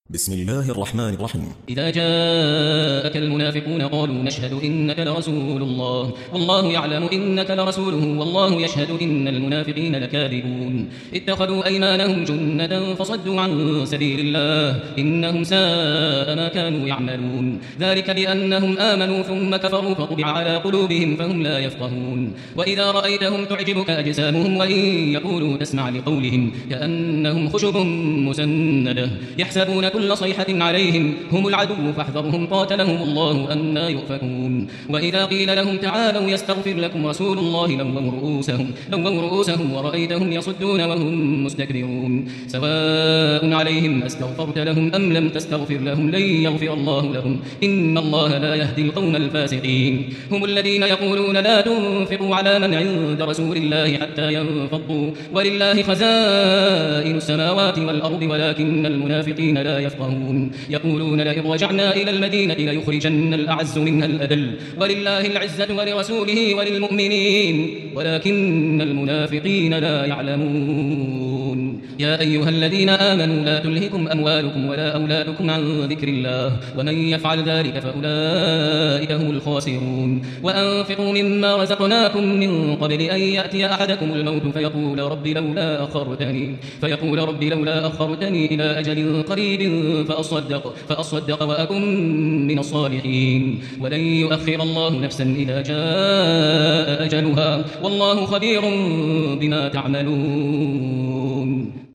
بسم الله الرحمن الرحيم. إذا جاءك المنافقون قالوا نشهد إنك لرسول الله والله يعلم إنك لرسوله والله يشهد إن المنافقين لكاذبون اتخذوا أيمانهم جنة فصدوا عن سبيل الله إنهم ساء ما كانوا يعملون ذلك بأنهم آمنوا ثم كفروا فطبع على قلوبهم فهم لا يفقهون وإذا رأيتهم تعجبك أجسامهم وإن يقولوا تسمع لقولهم كأنهم خشب مسندة يحسبون كل صيحة عليهم هم العدو فاحذرهم قاتلهم الله أنى يؤفكون وإذا قيل لهم تعالوا يستغفر لكم رسول الله لووا رؤوسهم ورأيتهم يصدون وهم مستكبرون سواء عليهم أستغفرت لهم أم لم تستغفر لهم لن يغفر الله لهم إن الله لا يهدي القوم الفاسقين هم الذين يقولون لا تنفقوا على من عند رسول الله حتى ينفضوا ولله خزائن السماوات والأرض ولكن المنافقين لا يفقهون يقولون لئن رجعنا إلى المدينة ليخرجن الأعز منها الأذل ولله العزة ولرسوله وللمؤمنين ولكن المنافقين لا يعلمون يا أيها الذين آمنوا لا تلهكم أموالكم ولا أولادكم عن ذكر الله ومن يفعل ذلك فأولئك هم الخاسرون وأنفقوا مما رزقناكم من قبل أن يأتي أحدكم الموت فيقول رب لولا أخرتني إلى أجل قريب فأصدق وأكن من الصالحين ولن يؤخر الله نفسا إذا جاء أجلها والله خبير بما تعملون.